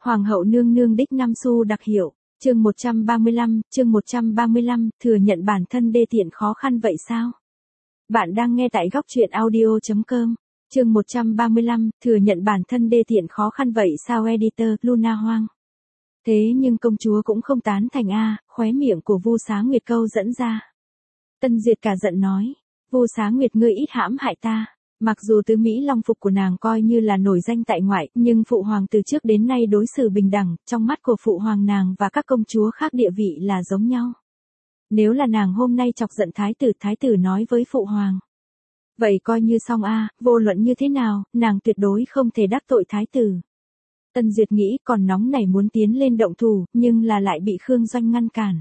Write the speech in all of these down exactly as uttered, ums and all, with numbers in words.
Hoàng hậu nương nương đích năm xu đặc hiệu, chương một trăm ba mươi lăm, chương một trăm ba mươi lăm, thừa nhận bản thân đê tiện khó khăn vậy sao? Bạn đang nghe tại góc truyện audio chấm com, chương một trăm ba mươi lăm, thừa nhận bản thân đê tiện khó khăn vậy sao editor, Luna Hoang. Thế nhưng công chúa cũng không tán thành a, khóe miệng của Vu Xá Nguyệt câu dẫn ra. Tân Duyệt cả giận nói, Vu Xá Nguyệt ngươi ít hãm hại ta. Mặc dù tứ Mỹ Long phục của nàng coi như là nổi danh tại ngoại, nhưng phụ hoàng từ trước đến nay đối xử bình đẳng, trong mắt của phụ hoàng nàng và các công chúa khác địa vị là giống nhau. Nếu là nàng hôm nay chọc giận thái tử, thái tử nói với phụ hoàng. Vậy coi như xong a, vô luận như thế nào, nàng tuyệt đối không thể đắc tội thái tử. Tân Duyệt nghĩ còn nóng nảy muốn tiến lên động thủ, nhưng là lại bị Khương Doanh ngăn cản.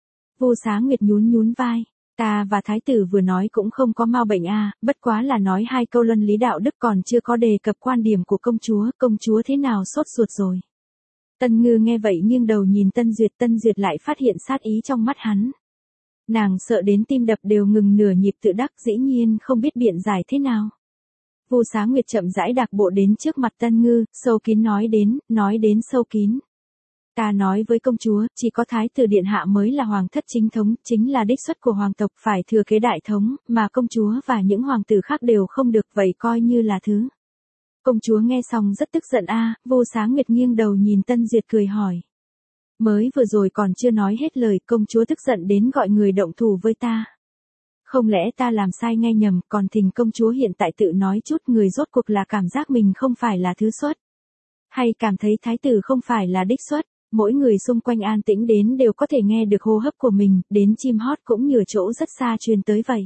Vu Xá Nguyệt nhún nhún vai. Ta và thái tử vừa nói cũng không có mau bệnh a, bất quá là nói hai câu luân lý đạo đức còn chưa có đề cập quan điểm của công chúa, công chúa thế nào sốt ruột rồi. Tân Ngư nghe vậy nghiêng đầu nhìn Tân Duyệt, Tân Duyệt lại phát hiện sát ý trong mắt hắn. Nàng sợ đến tim đập đều ngừng nửa nhịp tự đắc, dĩ nhiên không biết biện giải thế nào. Vu Xá Nguyệt chậm rãi đạp bộ đến trước mặt Tân Ngư, sâu kín nói đến, nói đến sâu kín. Ta nói với công chúa, chỉ có thái tử điện hạ mới là hoàng thất chính thống, chính là đích xuất của hoàng tộc, phải thừa kế đại thống, mà công chúa và những hoàng tử khác đều không được, vậy coi như là thứ. Công chúa nghe xong rất tức giận a, Vu Xá Nguyệt nghiêng đầu nhìn Tân Duyệt cười hỏi. Mới vừa rồi còn chưa nói hết lời, công chúa tức giận đến gọi người động thủ với ta. Không lẽ ta làm sai nghe nhầm, còn thỉnh công chúa hiện tại tự nói chút, người rốt cuộc là cảm giác mình không phải là thứ xuất. Hay cảm thấy thái tử không phải là đích xuất. Mỗi người xung quanh an tĩnh đến đều có thể nghe được hô hấp của mình, đến chim hót cũng nhờ chỗ rất xa truyền tới vậy.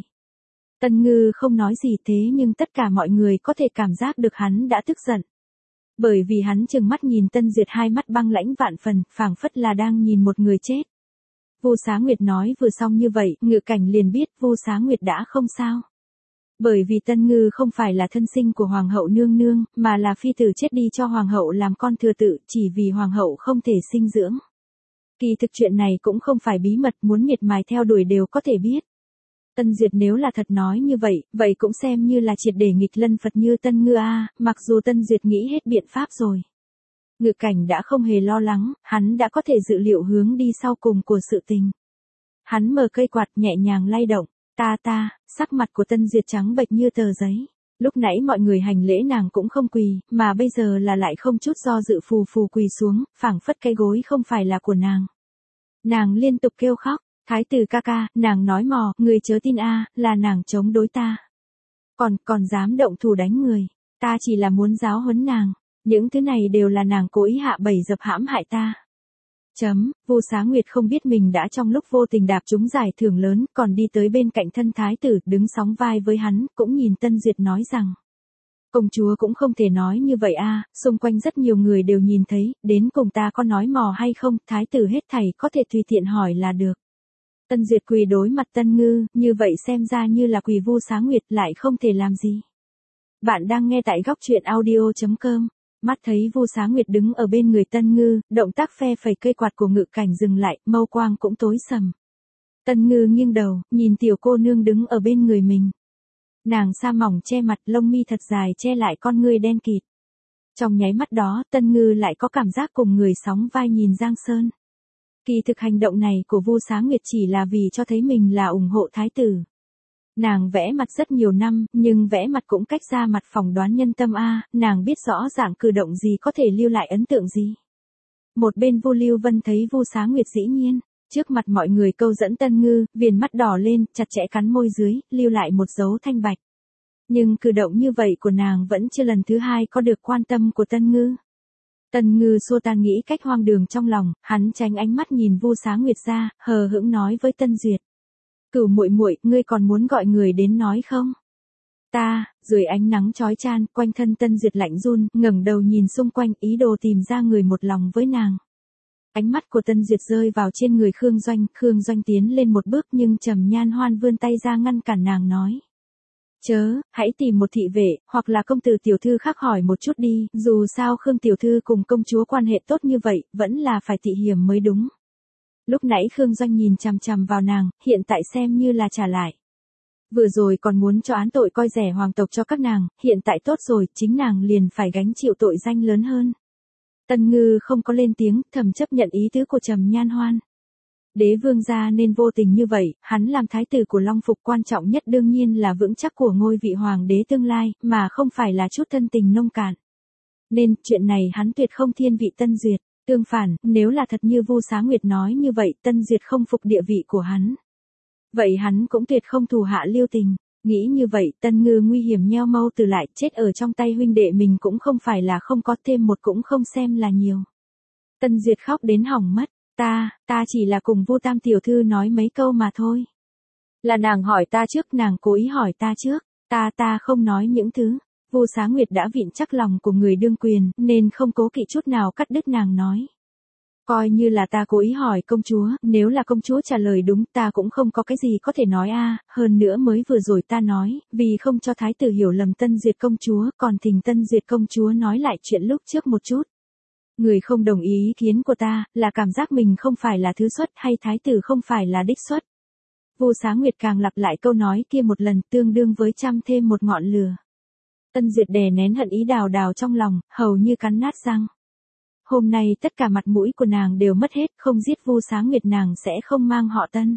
Tân Ngư không nói gì thế nhưng tất cả mọi người có thể cảm giác được hắn đã tức giận. Bởi vì hắn trừng mắt nhìn Tân Duyệt, hai mắt băng lãnh vạn phần, phảng phất là đang nhìn một người chết. Vu Xá Nguyệt nói vừa xong như vậy, Ngự Cảnh liền biết Vu Xá Nguyệt đã không sao. Bởi vì Tân Ngư không phải là thân sinh của Hoàng hậu nương nương, mà là phi tử chết đi cho Hoàng hậu làm con thừa tự, chỉ vì Hoàng hậu không thể sinh dưỡng. Kỳ thực chuyện này cũng không phải bí mật, muốn miệt mài theo đuổi đều có thể biết. Tân Duyệt nếu là thật nói như vậy, vậy cũng xem như là triệt để nghịch lân Phật như Tân Ngư a, mặc dù Tân Duyệt nghĩ hết biện pháp rồi. Ngự Cảnh đã không hề lo lắng, hắn đã có thể dự liệu hướng đi sau cùng của sự tình. Hắn mở cây quạt nhẹ nhàng lay động. Ta ta, sắc mặt của Tân Duyệt trắng bệch như tờ giấy. Lúc nãy mọi người hành lễ nàng cũng không quỳ, mà bây giờ là lại không chút do dự phù phù quỳ xuống, phảng phất cái gối không phải là của nàng. Nàng liên tục kêu khóc, thái tử ca ca, nàng nói mò, người chớ tin a, là nàng chống đối ta. Còn, còn dám động thủ đánh người, ta chỉ là muốn giáo huấn nàng, những thứ này đều là nàng cố ý hạ bẫy dập hãm hại ta. Chấm, Vu Xá Nguyệt không biết mình đã trong lúc vô tình đạp trúng giải thưởng lớn, còn đi tới bên cạnh thân thái tử, đứng sóng vai với hắn, cũng nhìn Tân Duyệt nói rằng. Công chúa cũng không thể nói như vậy a, xung quanh rất nhiều người đều nhìn thấy, đến cùng ta có nói mò hay không, thái tử hết thảy có thể tùy tiện hỏi là được. Tân Duyệt quỳ đối mặt Tân Ngư, như vậy xem ra như là quỳ Vu Xá Nguyệt lại không thể làm gì. Bạn đang nghe tại góc truyện audio chấm com. Mắt thấy Vu Xá Nguyệt đứng ở bên người Tân Ngư, động tác phe phẩy cây quạt của Ngự Cảnh dừng lại, mâu quang cũng tối sầm. Tân Ngư nghiêng đầu, nhìn tiểu cô nương đứng ở bên người mình. Nàng sa mỏng che mặt, lông mi thật dài che lại con ngươi đen kịt. Trong nháy mắt đó, Tân Ngư lại có cảm giác cùng người sóng vai nhìn Giang Sơn. Kỳ thực hành động này của Vu Xá Nguyệt chỉ là vì cho thấy mình là ủng hộ thái tử. Nàng vẽ mặt rất nhiều năm, nhưng vẽ mặt cũng cách ra mặt phỏng đoán nhân tâm a, nàng biết rõ ràng cử động gì có thể lưu lại ấn tượng gì. Một bên Vu Lưu Vân thấy Vu Xá Nguyệt dĩ nhiên, trước mặt mọi người câu dẫn Tân Ngư, viền mắt đỏ lên, chặt chẽ cắn môi dưới, lưu lại một dấu thanh bạch. Nhưng cử động như vậy của nàng vẫn chưa lần thứ hai có được quan tâm của Tân Ngư. Tân Ngư xua tan nghĩ cách hoang đường trong lòng, hắn tránh ánh mắt nhìn Vu Xá Nguyệt ra, hờ hững nói với Tân Duyệt. Cửu muội muội, ngươi còn muốn gọi người đến nói không? Ta, dưới ánh nắng chói chan, quanh thân Tân Duyệt lạnh run, ngẩng đầu nhìn xung quanh, ý đồ tìm ra người một lòng với nàng. Ánh mắt của Tân Duyệt rơi vào trên người Khương Doanh, Khương Doanh tiến lên một bước nhưng Trầm Nhan Hoan vươn tay ra ngăn cản nàng nói. Chớ, hãy tìm một thị vệ, hoặc là công tử tiểu thư khác hỏi một chút đi, dù sao Khương tiểu thư cùng công chúa quan hệ tốt như vậy, vẫn là phải thị hiểm mới đúng. Lúc nãy Khương Doanh nhìn chằm chằm vào nàng, hiện tại xem như là trả lại. Vừa rồi còn muốn cho án tội coi rẻ hoàng tộc cho các nàng, hiện tại tốt rồi, chính nàng liền phải gánh chịu tội danh lớn hơn. Tân Ngư không có lên tiếng, thầm chấp nhận ý tứ của Trầm Nhan Hoan. Đế vương gia nên vô tình như vậy, hắn làm thái tử của Long Phục quan trọng nhất đương nhiên là vững chắc của ngôi vị hoàng đế tương lai, mà không phải là chút thân tình nông cạn. Nên, chuyện này hắn tuyệt không thiên vị Tân Duyệt. Tương phản, nếu là thật như Vu Xá Nguyệt nói như vậy, Tân Duyệt không phục địa vị của hắn. Vậy hắn cũng tuyệt không thù hạ lưu tình. Nghĩ như vậy, Tân Ngư nguy hiểm nheo mâu từ lại, chết ở trong tay huynh đệ mình cũng không phải là không có, thêm một cũng không xem là nhiều. Tân Duyệt khóc đến hỏng mất. Ta, ta chỉ là cùng Vu Tam tiểu thư nói mấy câu mà thôi. Là nàng hỏi ta trước, nàng cố ý hỏi ta trước, ta ta không nói những thứ. Vu Xá Nguyệt đã vịn chắc lòng của người đương quyền, nên không cố kỵ chút nào cắt đứt nàng nói. Coi như là ta cố ý hỏi công chúa, nếu là công chúa trả lời đúng ta cũng không có cái gì có thể nói a. Hơn nữa mới vừa rồi ta nói, vì không cho thái tử hiểu lầm Tân Duyệt công chúa, còn thỉnh Tân Duyệt công chúa nói lại chuyện lúc trước một chút. Người không đồng ý ý kiến của ta, là cảm giác mình không phải là thứ xuất hay thái tử không phải là đích xuất. Vu Xá Nguyệt càng lặp lại câu nói kia một lần, tương đương với trăm thêm một ngọn lửa. Tân Duyệt đè nén hận ý đào đào trong lòng, hầu như cắn nát răng. Hôm nay tất cả mặt mũi của nàng đều mất hết, không giết Vu Xá Nguyệt nàng sẽ không mang họ Tân.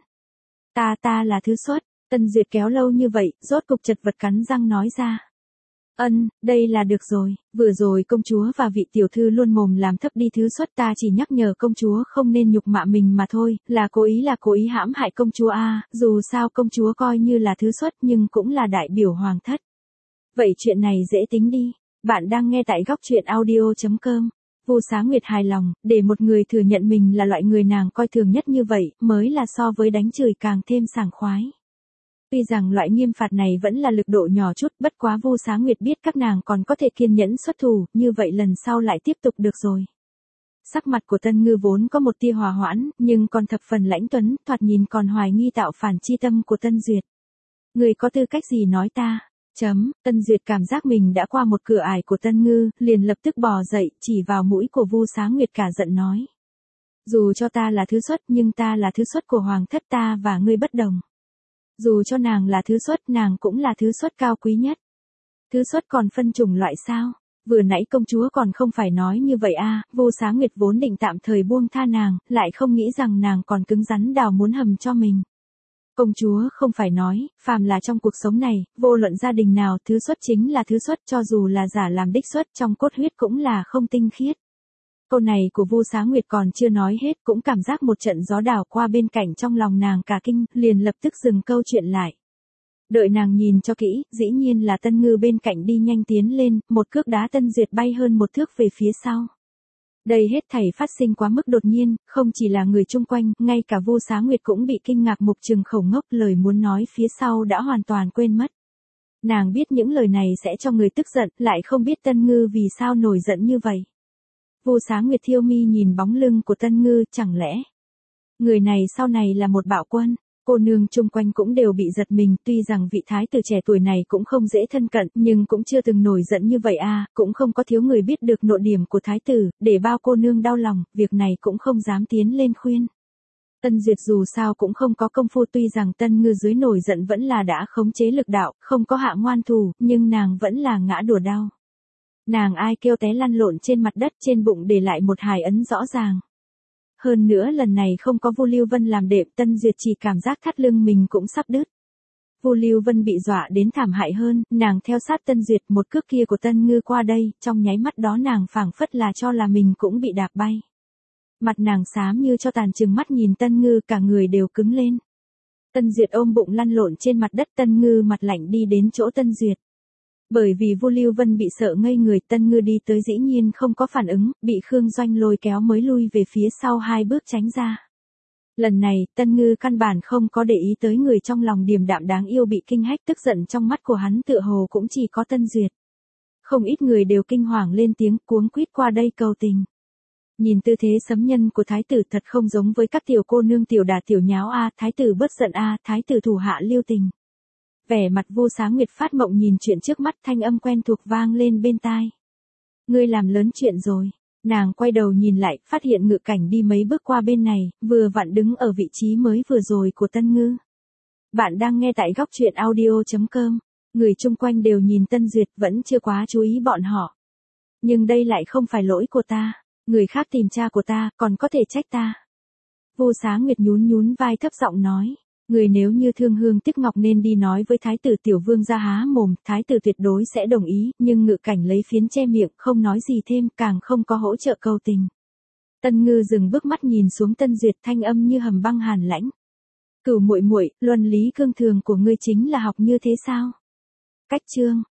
Ta ta là thứ xuất. Tân Duyệt kéo lâu như vậy, rốt cục chật vật cắn răng nói ra. Ân, đây là được rồi, vừa rồi công chúa và vị tiểu thư luôn mồm làm thấp đi thứ xuất, ta chỉ nhắc nhở công chúa không nên nhục mạ mình mà thôi, là cố ý là cố ý hãm hại công chúa a. Dù sao công chúa coi như là thứ xuất nhưng cũng là đại biểu hoàng thất. Vậy chuyện này dễ tính đi, bạn đang nghe tại góc truyện audio chấm com. Vu Xá Nguyệt hài lòng, để một người thừa nhận mình là loại người nàng coi thường nhất như vậy, mới là so với đánh chửi càng thêm sảng khoái. Tuy rằng loại nghiêm phạt này vẫn là lực độ nhỏ chút, bất quá Vu Xá Nguyệt biết các nàng còn có thể kiên nhẫn xuất thủ, như vậy lần sau lại tiếp tục được rồi. Sắc mặt của Tân Ngư vốn có một tia hòa hoãn, nhưng còn thập phần lãnh tuấn, thoạt nhìn còn hoài nghi tạo phản chi tâm của Tân Duyệt. Người có tư cách gì nói ta? Chấm, Tân Duyệt cảm giác mình đã qua một cửa ải của Tân Ngư, liền lập tức bò dậy, chỉ vào mũi của Vu Xá Nguyệt cả giận nói. Dù cho ta là thứ xuất nhưng ta là thứ xuất của hoàng thất, ta và ngươi bất đồng. Dù cho nàng là thứ xuất, nàng cũng là thứ xuất cao quý nhất. Thứ xuất còn phân chủng loại sao? Vừa nãy công chúa còn không phải nói như vậy a. Vu Xá Nguyệt vốn định tạm thời buông tha nàng, lại không nghĩ rằng nàng còn cứng rắn đào muốn hầm cho mình. Công chúa không phải nói, phàm là trong cuộc sống này, vô luận gia đình nào, thứ xuất chính là thứ xuất, cho dù là giả làm đích xuất, trong cốt huyết cũng là không tinh khiết. Câu này của Vu Xá Nguyệt còn chưa nói hết, cũng cảm giác một trận gió đảo qua bên cạnh, trong lòng nàng cả kinh, liền lập tức dừng câu chuyện lại. Đợi nàng nhìn cho kỹ, dĩ nhiên là Tân Ngư bên cạnh đi nhanh tiến lên, một cước đá Tân Duyệt bay hơn một thước về phía sau. Đây hết thảy phát sinh quá mức đột nhiên, không chỉ là người chung quanh, ngay cả Vu Xá Nguyệt cũng bị kinh ngạc mục trừng khẩu ngốc, lời muốn nói phía sau đã hoàn toàn quên mất. Nàng biết những lời này sẽ cho người tức giận, lại không biết Tân Ngư vì sao nổi giận như vậy. Vu Xá Nguyệt thiêu mi nhìn bóng lưng của Tân Ngư, chẳng lẽ người này sau này là một bạo quân? Cô nương chung quanh cũng đều bị giật mình, tuy rằng vị thái tử trẻ tuổi này cũng không dễ thân cận, nhưng cũng chưa từng nổi giận như vậy a, cũng không có thiếu người biết được nội điểm của thái tử, để bao cô nương đau lòng, việc này cũng không dám tiến lên khuyên. Tân Duyệt dù sao cũng không có công phu, tuy rằng Tân Ngư dưới nổi giận vẫn là đã khống chế lực đạo, không có hạ ngoan thủ, nhưng nàng vẫn là ngã đùa đau. Nàng ai kêu té lăn lộn trên mặt đất, trên bụng để lại một hài ấn rõ ràng. Hơn nữa lần này không có Vu Lưu Vân làm đệm, Tân Duyệt chỉ cảm giác thắt lưng mình cũng sắp đứt. Vu Lưu Vân bị dọa đến thảm hại hơn, nàng theo sát Tân Duyệt, một cước kia của Tân Ngư qua đây, trong nháy mắt đó nàng phảng phất là cho là mình cũng bị đạp bay. Mặt nàng xám như cho tàn, trừng mắt nhìn Tân Ngư, cả người đều cứng lên. Tân Duyệt ôm bụng lăn lộn trên mặt đất, Tân Ngư mặt lạnh đi đến chỗ Tân Duyệt. Bởi vì Vu Lưu Vân bị sợ ngây người, Tân Ngư đi tới dĩ nhiên không có phản ứng, bị Khương Doanh lôi kéo mới lui về phía sau hai bước tránh ra. Lần này, Tân Ngư căn bản không có để ý tới người trong lòng điềm đạm đáng yêu bị kinh hách, tức giận trong mắt của hắn tựa hồ cũng chỉ có Tân Duyệt. Không ít người đều kinh hoàng lên tiếng, cuống quýt qua đây cầu tình. Nhìn tư thế sấm nhân của thái tử thật không giống với các tiểu cô nương tiểu đà tiểu nháo a, thái tử bớt giận a, thái tử thủ hạ lưu tình. Vẻ mặt Vu Xá Nguyệt phát mộng nhìn chuyện trước mắt, thanh âm quen thuộc vang lên bên tai. Ngươi làm lớn chuyện rồi. Nàng quay đầu nhìn lại, phát hiện Ngự Cảnh đi mấy bước qua bên này, vừa vặn đứng ở vị trí mới vừa rồi của Tân Ngư. Bạn đang nghe tại góc truyện audio chấm com. Người chung quanh đều nhìn Tân Duyệt, vẫn chưa quá chú ý bọn họ. Nhưng đây lại không phải lỗi của ta. Người khác tìm cha của ta, còn có thể trách ta. Vô Xá Nguyệt nhún nhún vai thấp giọng nói. Người nếu như thương hương tiếc ngọc nên đi nói với thái tử tiểu vương ra há mồm, thái tử tuyệt đối sẽ đồng ý, nhưng Ngự Cảnh lấy phiến che miệng, không nói gì thêm, càng không có hỗ trợ cầu tình. Tân Ngư dừng bước mắt nhìn xuống Tân Duyệt, thanh âm như hầm băng hàn lãnh. Cửu muội muội, luân lý cương thường của ngươi chính là học như thế sao? Cách chương